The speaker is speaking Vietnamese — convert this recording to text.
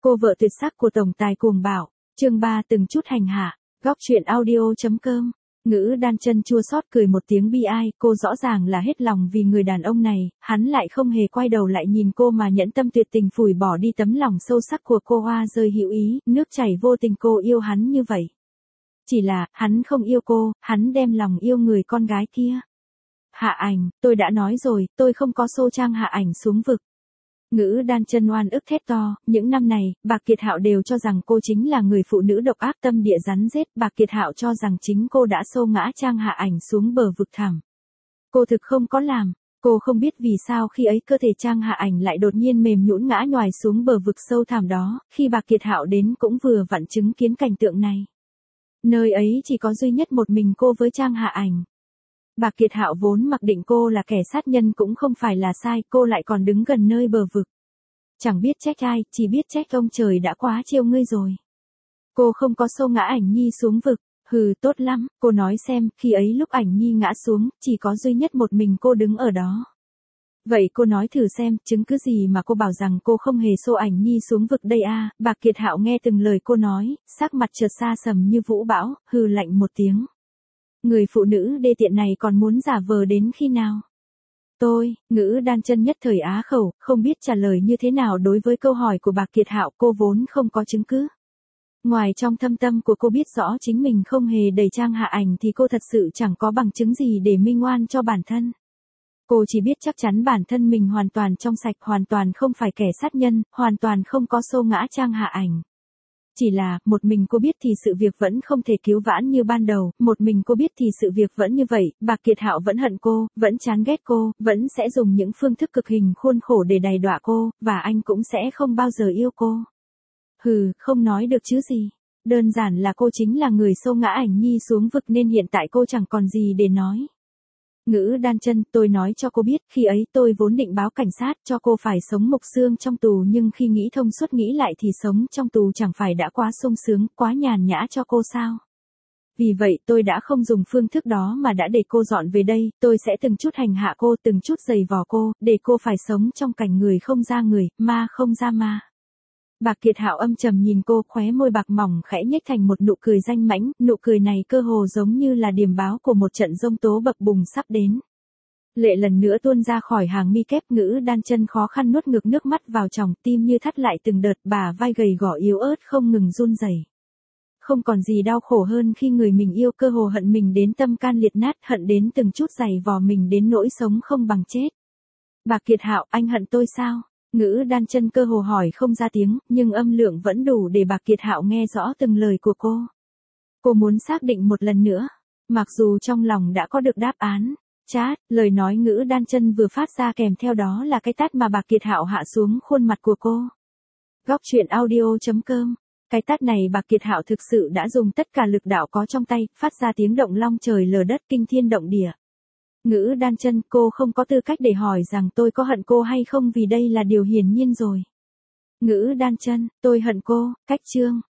Cô vợ tuyệt sắc của tổng tài cuồng bạo, chương 3 từng chút hành hạ, góc truyện audio.com. Ngữ Đan Chân chua xót cười một tiếng bi ai, cô rõ ràng là hết lòng vì người đàn ông này, hắn lại không hề quay đầu lại nhìn cô mà nhẫn tâm tuyệt tình phủi bỏ đi tấm lòng sâu sắc của cô. Hoa rơi hữu ý, nước chảy vô tình, cô yêu hắn như vậy. Chỉ là, hắn không yêu cô, hắn đem lòng yêu người con gái kia. Hạ Ảnh, tôi đã nói rồi, tôi không có xô Trang Hạ Ảnh xuống vực. Ngữ Đan Chân oan ức thét to, những năm này, Bạc Kiệt Hạo đều cho rằng cô chính là người phụ nữ độc ác tâm địa rắn rết, Bạc Kiệt Hạo cho rằng chính cô đã xô ngã Trang Hạ Ảnh xuống bờ vực thẳm. Cô thực không có làm, cô không biết vì sao khi ấy cơ thể Trang Hạ Ảnh lại đột nhiên mềm nhũn ngã nhoài xuống bờ vực sâu thẳm đó, khi Bạc Kiệt Hạo đến cũng vừa vặn chứng kiến cảnh tượng này. Nơi ấy chỉ có duy nhất một mình cô với Trang Hạ Ảnh. Bạc Kiệt Hạo vốn mặc định cô là kẻ sát nhân cũng không phải là sai, cô lại còn đứng gần nơi bờ vực. Chẳng biết trách ai, chỉ biết trách ông trời đã quá trêu ngươi rồi. Cô không có xô ngã Ảnh Nhi xuống vực, hừ tốt lắm, cô nói xem, khi ấy lúc Ảnh Nhi ngã xuống, chỉ có duy nhất một mình cô đứng ở đó. Vậy cô nói thử xem, chứng cứ gì mà cô bảo rằng cô không hề xô Ảnh Nhi xuống vực đây a? Bạc Kiệt Hạo nghe từng lời cô nói, sắc mặt chợt xa sầm như vũ bão, hừ lạnh một tiếng. Người phụ nữ đê tiện này còn muốn giả vờ đến khi nào? Ngữ Đan Chân nhất thời á khẩu, không biết trả lời như thế nào đối với câu hỏi của Bạc Kiệt Hạo, cô vốn không có chứng cứ. Ngoài trong thâm tâm của cô biết rõ chính mình không hề đẩy Trang Hạ Ảnh thì cô thật sự chẳng có bằng chứng gì để minh oan cho bản thân. Cô chỉ biết chắc chắn bản thân mình hoàn toàn trong sạch, hoàn toàn không phải kẻ sát nhân, hoàn toàn không có xô ngã Trang Hạ Ảnh. Chỉ là, một mình cô biết thì sự việc vẫn không thể cứu vãn như ban đầu, một mình cô biết thì sự việc vẫn như vậy, Bạc Kiệt Hạo vẫn hận cô, vẫn chán ghét cô, vẫn sẽ dùng những phương thức cực hình khuôn khổ để đày đọa cô, và anh cũng sẽ không bao giờ yêu cô. Hừ, không nói được chứ gì. Đơn giản là cô chính là người xô ngã Ảnh Nhi xuống vực nên hiện tại cô chẳng còn gì để nói. Ngữ Đan Chân, tôi nói cho cô biết, khi ấy tôi vốn định báo cảnh sát cho cô phải sống mục xương trong tù, nhưng khi nghĩ thông suốt nghĩ lại thì sống trong tù chẳng phải đã quá sung sướng, quá nhàn nhã cho cô sao? Vì vậy tôi đã không dùng phương thức đó mà đã để cô dọn về đây, tôi sẽ từng chút hành hạ cô, từng chút giày vò cô, để cô phải sống trong cảnh người không ra người, ma không ra ma. Bạc Kiệt Hạo âm trầm nhìn cô, khóe môi bạc mỏng khẽ nhếch thành một nụ cười danh mãnh, nụ cười này cơ hồ giống như là điềm báo của một trận giông tố bập bùng sắp đến. Lệ lần nữa tuôn ra khỏi hàng mi kép. Ngữ Đan Chân khó khăn nuốt ngược nước mắt vào tròng, tim như thắt lại từng đợt, bả vai gầy gò yếu ớt không ngừng run rẩy. Không còn gì đau khổ hơn khi người mình yêu cơ hồ hận mình đến tâm can liệt nát, hận đến từng chút giày vò mình đến nỗi sống không bằng chết. Bạc Kiệt Hạo, anh hận tôi sao? Ngữ Đan Chân cơ hồ hỏi không ra tiếng, nhưng âm lượng vẫn đủ để Bạc Kiệt Hạo nghe rõ từng lời của cô. Cô muốn xác định một lần nữa, mặc dù trong lòng đã có được đáp án. Chát, lời nói Ngữ Đan Chân vừa phát ra kèm theo đó là cái tát mà Bạc Kiệt Hạo hạ xuống khuôn mặt của cô. Góc truyện audio.com. Cái tát này Bạc Kiệt Hạo thực sự đã dùng tất cả lực đạo có trong tay, phát ra tiếng động long trời lở đất, kinh thiên động địa. Ngữ Đan Chân, cô không có tư cách để hỏi rằng tôi có hận cô hay không vì đây là điều hiển nhiên rồi. Ngữ Đan Chân, tôi hận cô, cách chương.